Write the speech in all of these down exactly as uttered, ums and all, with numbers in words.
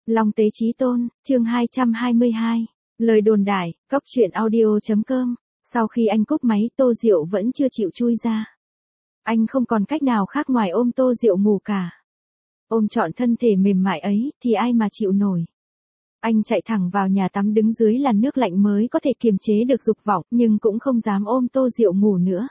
Long Tế Chí Tôn, chương hai trăm hai mươi hai. Lời đồn đại, cóc truyện audio.com. Sau khi anh cúp máy, Tô Diệu vẫn chưa chịu chui ra. Anh không còn cách nào khác ngoài ôm Tô Diệu ngủ cả. Ôm trọn thân thể mềm mại ấy, thì ai mà chịu nổi. Anh chạy thẳng vào nhà tắm, đứng dưới làn nước lạnh mới có thể kiềm chế được dục vọng, nhưng cũng không dám ôm Tô Diệu ngủ nữa.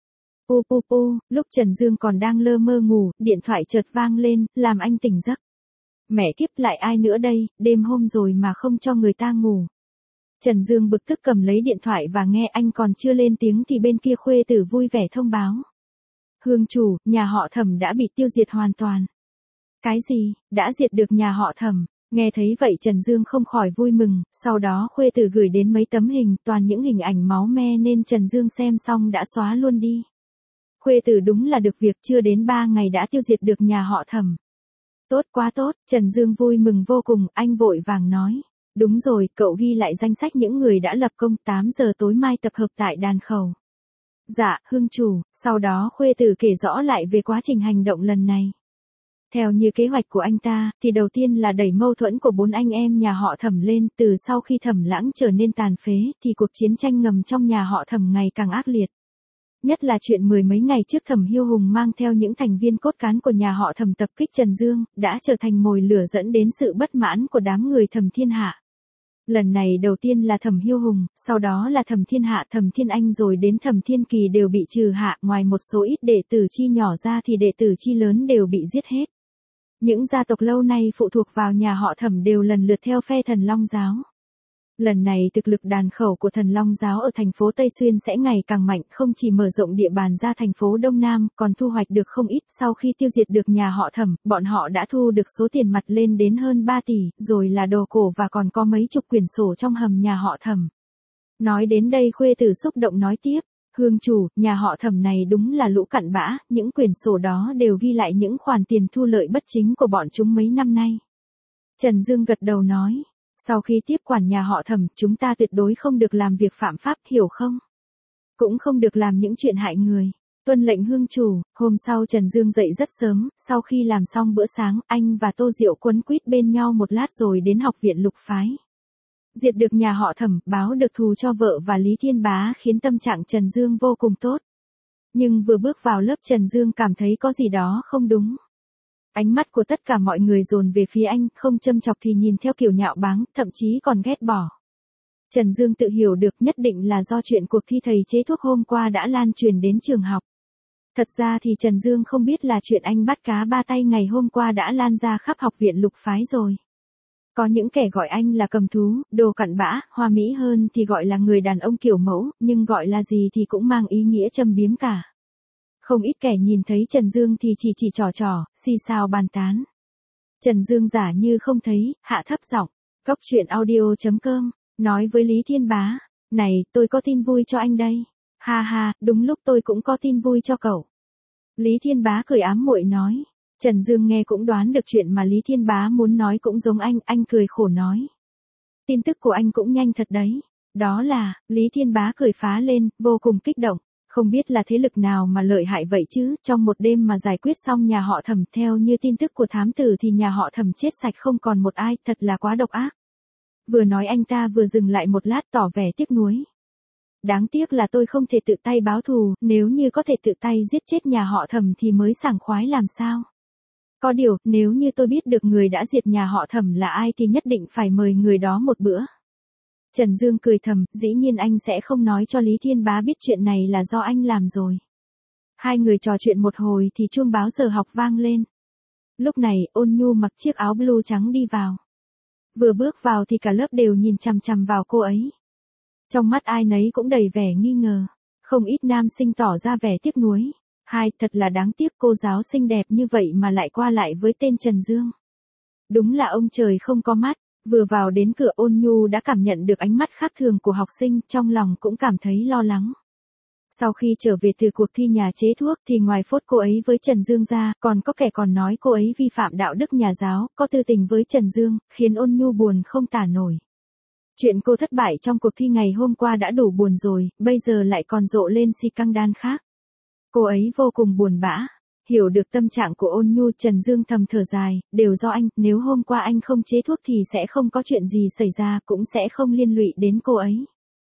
Pu pu pu, lúc Trần Dương còn đang lơ mơ ngủ, điện thoại chợt vang lên, làm anh tỉnh giấc. Mẹ kiếp, lại ai nữa đây, đêm hôm rồi mà không cho người ta ngủ. Trần Dương bực tức cầm lấy điện thoại và nghe anh còn chưa lên tiếng thì bên kia khuê tử vui vẻ thông báo. Hương chủ, nhà họ Thẩm đã bị tiêu diệt hoàn toàn. Cái gì, đã diệt được nhà họ Thẩm? Nghe thấy vậy Trần Dương không khỏi vui mừng, sau đó khuê tử gửi đến mấy tấm hình, toàn những hình ảnh máu me nên Trần Dương xem xong đã xóa luôn đi. Khuê tử đúng là được việc, chưa đến ba ngày đã tiêu diệt được nhà họ Thẩm. Tốt quá tốt, Trần Dương vui mừng vô cùng, anh vội vàng nói. Đúng rồi, cậu ghi lại danh sách những người đã lập công, tám giờ tối mai tập hợp tại đàn khẩu. Dạ, hương chủ, sau đó khuê tử kể rõ lại về quá trình hành động lần này. Theo như kế hoạch của anh ta, thì đầu tiên là đẩy mâu thuẫn của bốn anh em nhà họ Thẩm lên, từ sau khi Thẩm Lãng trở nên tàn phế, thì cuộc chiến tranh ngầm trong nhà họ Thẩm ngày càng ác liệt. Nhất là chuyện mười mấy ngày trước Thẩm Hiêu Hùng mang theo những thành viên cốt cán của nhà họ Thẩm tập kích Trần Dương, đã trở thành mồi lửa dẫn đến sự bất mãn của đám người Thẩm Thiên Hạ. Lần này đầu tiên là Thẩm Hiêu Hùng, sau đó là Thẩm Thiên Hạ, Thẩm Thiên Anh rồi đến Thẩm Thiên Kỳ đều bị trừ hạ, ngoài một số ít đệ tử chi nhỏ ra thì đệ tử chi lớn đều bị giết hết. Những gia tộc lâu nay phụ thuộc vào nhà họ Thẩm đều lần lượt theo phe Thần Long Giáo. Lần này thực lực đàn khẩu của Thần Long Giáo ở thành phố Tây Xuyên sẽ ngày càng mạnh, không chỉ mở rộng địa bàn ra thành phố Đông Nam, còn thu hoạch được không ít. Sau khi tiêu diệt được nhà họ Thẩm, bọn họ đã thu được số tiền mặt lên đến hơn ba tỷ, rồi là đồ cổ và còn có mấy chục quyển sổ trong hầm nhà họ Thẩm. Nói đến đây khuê tử xúc động nói tiếp, hương chủ, nhà họ Thẩm này đúng là lũ cặn bã, những quyển sổ đó đều ghi lại những khoản tiền thu lợi bất chính của bọn chúng mấy năm nay. Trần Dương gật đầu nói. Sau khi tiếp quản nhà họ Thẩm, chúng ta tuyệt đối không được làm việc phạm pháp, hiểu không? Cũng không được làm những chuyện hại người. Tuân lệnh hương chủ. Hôm sau Trần Dương dậy rất sớm, sau khi làm xong bữa sáng, anh và Tô Diệu quấn quýt bên nhau một lát rồi đến học viện Lục Phái. Diệt được nhà họ Thẩm, báo được thù cho vợ và Lý Thiên Bá khiến tâm trạng Trần Dương vô cùng tốt. Nhưng vừa bước vào lớp Trần Dương cảm thấy có gì đó không đúng. Ánh mắt của tất cả mọi người dồn về phía anh, không châm chọc thì nhìn theo kiểu nhạo báng, thậm chí còn ghét bỏ. Trần Dương tự hiểu được nhất định là do chuyện cuộc thi thầy chế thuốc hôm qua đã lan truyền đến trường học. Thật ra thì Trần Dương không biết là chuyện anh bắt cá ba tay ngày hôm qua đã lan ra khắp học viện Lục Phái rồi. Có những kẻ gọi anh là cầm thú, đồ cặn bã, hoa mỹ hơn thì gọi là người đàn ông kiểu mẫu, nhưng gọi là gì thì cũng mang ý nghĩa châm biếm cả. Không ít kẻ nhìn thấy Trần Dương thì chỉ chỉ trò trò, xì xào bàn tán. Trần Dương giả như không thấy, hạ thấp giọng, cóc truyện audio.com, nói với Lý Thiên Bá, này, tôi có tin vui cho anh đây. Ha ha, đúng lúc tôi cũng có tin vui cho cậu. Lý Thiên Bá cười ám muội nói. Trần Dương nghe cũng đoán được chuyện mà Lý Thiên Bá muốn nói cũng giống anh, anh cười khổ nói. Tin tức của anh cũng nhanh thật đấy. Đó là, Lý Thiên Bá cười phá lên, vô cùng kích động. Không biết là thế lực nào mà lợi hại vậy chứ, trong một đêm mà giải quyết xong nhà họ Thẩm, theo như tin tức của thám tử thì nhà họ Thẩm chết sạch không còn một ai, thật là quá độc ác. Vừa nói anh ta vừa dừng lại một lát tỏ vẻ tiếc nuối. Đáng tiếc là tôi không thể tự tay báo thù, nếu như có thể tự tay giết chết nhà họ Thẩm thì mới sảng khoái làm sao. Có điều, nếu như tôi biết được người đã diệt nhà họ Thẩm là ai thì nhất định phải mời người đó một bữa. Trần Dương cười thầm, dĩ nhiên anh sẽ không nói cho Lý Thiên Bá biết chuyện này là do anh làm rồi. Hai người trò chuyện một hồi thì chuông báo giờ học vang lên. Lúc này, Ôn Nhu mặc chiếc áo blue trắng đi vào. Vừa bước vào thì cả lớp đều nhìn chằm chằm vào cô ấy. Trong mắt ai nấy cũng đầy vẻ nghi ngờ. Không ít nam sinh tỏ ra vẻ tiếc nuối. Hai, thật là đáng tiếc cô giáo xinh đẹp như vậy mà lại qua lại với tên Trần Dương. Đúng là ông trời không có mắt. Vừa vào đến cửa Ôn Nhu đã cảm nhận được ánh mắt khác thường của học sinh, trong lòng cũng cảm thấy lo lắng. Sau khi trở về từ cuộc thi nhà chế thuốc thì ngoài phốt cô ấy với Trần Dương ra, còn có kẻ còn nói cô ấy vi phạm đạo đức nhà giáo, có tư tình với Trần Dương, khiến Ôn Nhu buồn không tả nổi. Chuyện cô thất bại trong cuộc thi ngày hôm qua đã đủ buồn rồi, bây giờ lại còn rộ lên si căng đan khác. Cô ấy vô cùng buồn bã. Hiểu được tâm trạng của Ôn Nhu, Trần Dương thầm thở dài, đều do anh, nếu hôm qua anh không chế thuốc thì sẽ không có chuyện gì xảy ra, cũng sẽ không liên lụy đến cô ấy.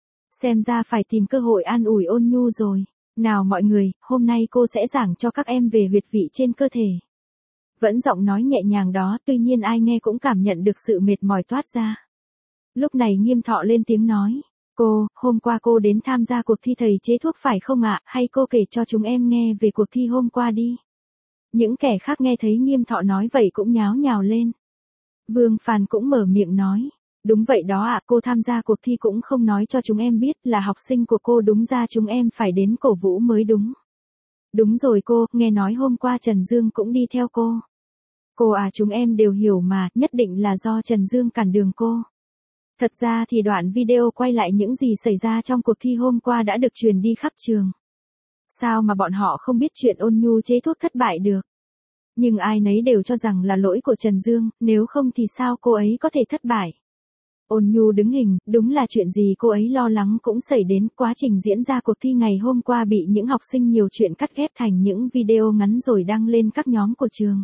Xem ra phải tìm cơ hội an ủi Ôn Nhu rồi. Nào mọi người, hôm nay cô sẽ giảng cho các em về huyệt vị trên cơ thể. Vẫn giọng nói nhẹ nhàng đó, tuy nhiên ai nghe cũng cảm nhận được sự mệt mỏi toát ra. Lúc này Nghiêm Thọ lên tiếng nói. Cô, hôm qua cô đến tham gia cuộc thi thầy chế thuốc phải không ạ, hay cô kể cho chúng em nghe về cuộc thi hôm qua đi. Những kẻ khác nghe thấy Nghiêm Thọ nói vậy cũng nháo nhào lên. Vương Phàn cũng mở miệng nói. Đúng vậy đó ạ, cô tham gia cuộc thi cũng không nói cho chúng em biết, là học sinh của cô, đúng ra chúng em phải đến cổ vũ mới đúng. Đúng rồi cô, nghe nói hôm qua Trần Dương cũng đi theo cô. Cô à, chúng em đều hiểu mà, nhất định là do Trần Dương cản đường cô. Thật ra thì đoạn video quay lại những gì xảy ra trong cuộc thi hôm qua đã được truyền đi khắp trường. Sao mà bọn họ không biết chuyện Ôn Nhu chế thuốc thất bại được. Nhưng ai nấy đều cho rằng là lỗi của Trần Dương, nếu không thì sao cô ấy có thể thất bại. Ôn Nhu đứng hình, đúng là chuyện gì cô ấy lo lắng cũng xảy đến. Quá trình diễn ra cuộc thi ngày hôm qua bị những học sinh nhiều chuyện cắt ghép thành những video ngắn rồi đăng lên các nhóm của trường.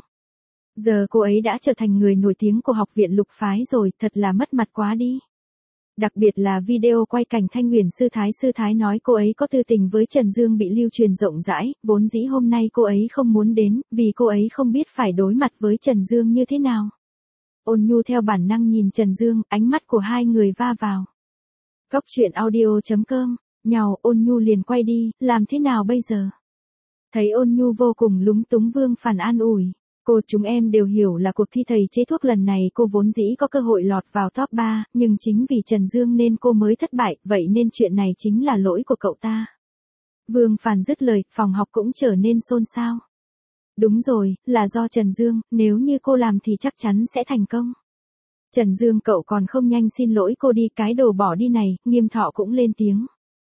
Giờ cô ấy đã trở thành người nổi tiếng của học viện Lục Phái rồi, thật là mất mặt quá đi. Đặc biệt là video quay cảnh Thanh Huyền sư thái sư thái nói cô ấy có tư tình với Trần Dương bị lưu truyền rộng rãi, vốn dĩ hôm nay cô ấy không muốn đến, vì cô ấy không biết phải đối mặt với Trần Dương như thế nào. Ôn Nhu theo bản năng nhìn Trần Dương, ánh mắt của hai người va vào. Góc truyện audio chấm com, nhào, Ôn Nhu liền quay đi, làm thế nào bây giờ? Thấy Ôn Nhu vô cùng lúng túng, Vương Phàn an ủi. Cô, chúng em đều hiểu là cuộc thi thầy chế thuốc lần này cô vốn dĩ có cơ hội lọt vào top ba, nhưng chính vì Trần Dương nên cô mới thất bại, vậy nên chuyện này chính là lỗi của cậu ta. Vương Phàn dứt lời, phòng học cũng trở nên xôn xao. Đúng rồi, là do Trần Dương, nếu như cô làm thì chắc chắn sẽ thành công. Trần Dương cậu còn không nhanh xin lỗi cô đi, cái đồ bỏ đi này, Nghiêm Thọ cũng lên tiếng.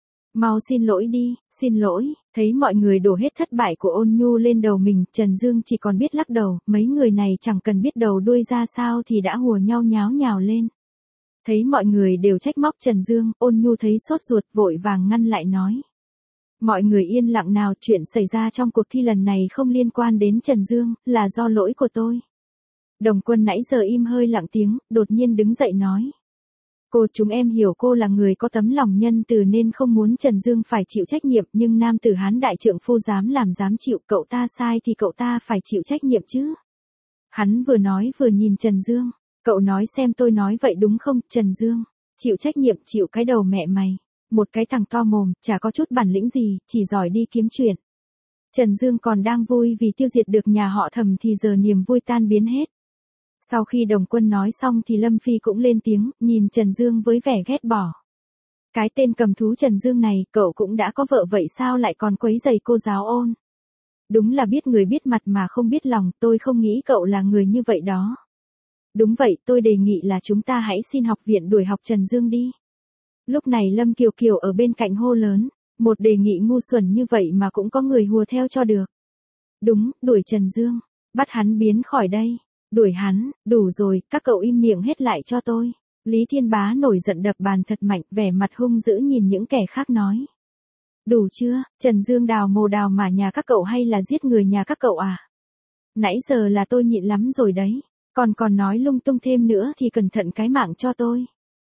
Mau xin lỗi đi, xin lỗi, thấy mọi người đổ hết thất bại của Ôn Nhu lên đầu mình, Trần Dương chỉ còn biết lắc đầu, mấy người này chẳng cần biết đầu đuôi ra sao thì đã hùa nhau nháo nhào lên. Thấy mọi người đều trách móc Trần Dương, Ôn Nhu thấy sốt ruột vội vàng ngăn lại nói. Mọi người yên lặng nào, chuyện xảy ra trong cuộc thi lần này không liên quan đến Trần Dương, là do lỗi của tôi. Đồng Quân nãy giờ im hơi lặng tiếng, đột nhiên đứng dậy nói. Cô, chúng em hiểu cô là người có tấm lòng nhân từ nên không muốn Trần Dương phải chịu trách nhiệm, nhưng nam tử Hán đại trượng phu dám làm dám chịu, cậu ta sai thì cậu ta phải chịu trách nhiệm chứ. Hắn vừa nói vừa nhìn Trần Dương, cậu nói xem tôi nói vậy đúng không, Trần Dương? Chịu trách nhiệm, chịu cái đầu mẹ mày. Một cái thằng to mồm, chả có chút bản lĩnh gì, chỉ giỏi đi kiếm chuyện. Trần Dương còn đang vui vì tiêu diệt được nhà họ Thẩm thì giờ niềm vui tan biến hết. Sau khi Đồng Quân nói xong thì Lâm Phi cũng lên tiếng, nhìn Trần Dương với vẻ ghét bỏ. Cái tên cầm thú Trần Dương này, cậu cũng đã có vợ vậy sao lại còn quấy rầy cô giáo Ôn? Đúng là biết người biết mặt mà không biết lòng, tôi không nghĩ cậu là người như vậy đó. Đúng vậy, tôi đề nghị là chúng ta hãy xin học viện đuổi học Trần Dương đi. Lúc này Lâm Kiều Kiều ở bên cạnh hô lớn, một đề nghị ngu xuẩn như vậy mà cũng có người hùa theo cho được. Đúng, đuổi Trần Dương, bắt hắn biến khỏi đây. Đuổi hắn, đủ rồi, các cậu im miệng hết lại cho tôi. Lý Thiên Bá nổi giận đập bàn thật mạnh, vẻ mặt hung dữ nhìn những kẻ khác nói. Đủ chưa, Trần Dương đào mồ đào mà nhà các cậu hay là giết người nhà các cậu à? Nãy giờ là tôi nhịn lắm rồi đấy, còn còn nói lung tung thêm nữa thì cẩn thận cái mạng cho tôi.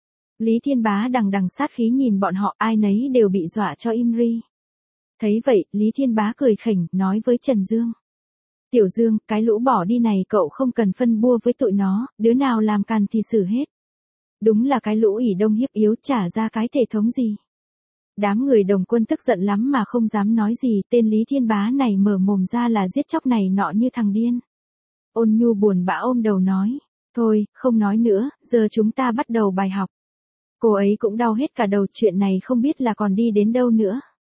Lý Thiên Bá đằng đằng sát khí nhìn bọn họ, ai nấy đều bị dọa cho im ri. Thấy vậy, Lý Thiên Bá cười khỉnh, nói với Trần Dương. Tiểu Dương, cái lũ bỏ đi này cậu không cần phân bua với tụi nó, đứa nào làm càn thì xử hết. Đúng là cái lũ ỉ đông hiếp yếu, trả ra cái thể thống gì. Đám người Đồng Quân tức giận lắm mà không dám nói gì, tên Lý Thiên Bá này mở mồm ra là giết chóc này nọ như thằng điên. Ôn Nhu buồn bã ôm đầu nói, thôi, không nói nữa, giờ chúng ta bắt đầu bài học. Cô ấy cũng đau hết cả đầu, chuyện này không biết là còn đi đến đâu nữa.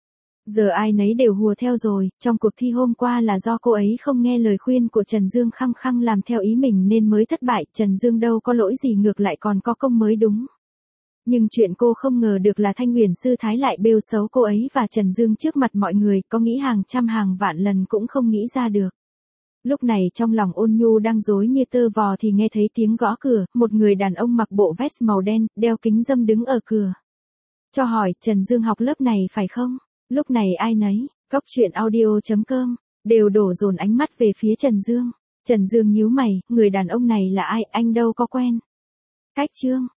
Giờ ai nấy đều hùa theo rồi, trong cuộc thi hôm qua là do cô ấy không nghe lời khuyên của Trần Dương khăng khăng làm theo ý mình nên mới thất bại, Trần Dương đâu có lỗi gì, ngược lại còn có công mới đúng. Nhưng chuyện cô không ngờ được là Thanh Huyền sư thái lại bêu xấu cô ấy và Trần Dương trước mặt mọi người, có nghĩ hàng trăm hàng vạn lần cũng không nghĩ ra được. Lúc này trong lòng Ôn Nhu đang rối như tơ vò thì nghe thấy tiếng gõ cửa, một người đàn ông mặc bộ vest màu đen, đeo kính râm đứng ở cửa. Cho hỏi, Trần Dương học lớp này phải không? Lúc này ai nấy, góc truyện audio chấm com đều đổ dồn ánh mắt về phía Trần Dương. Trần Dương nhíu mày, người đàn ông này là ai, anh đâu có quen. Cách Trương,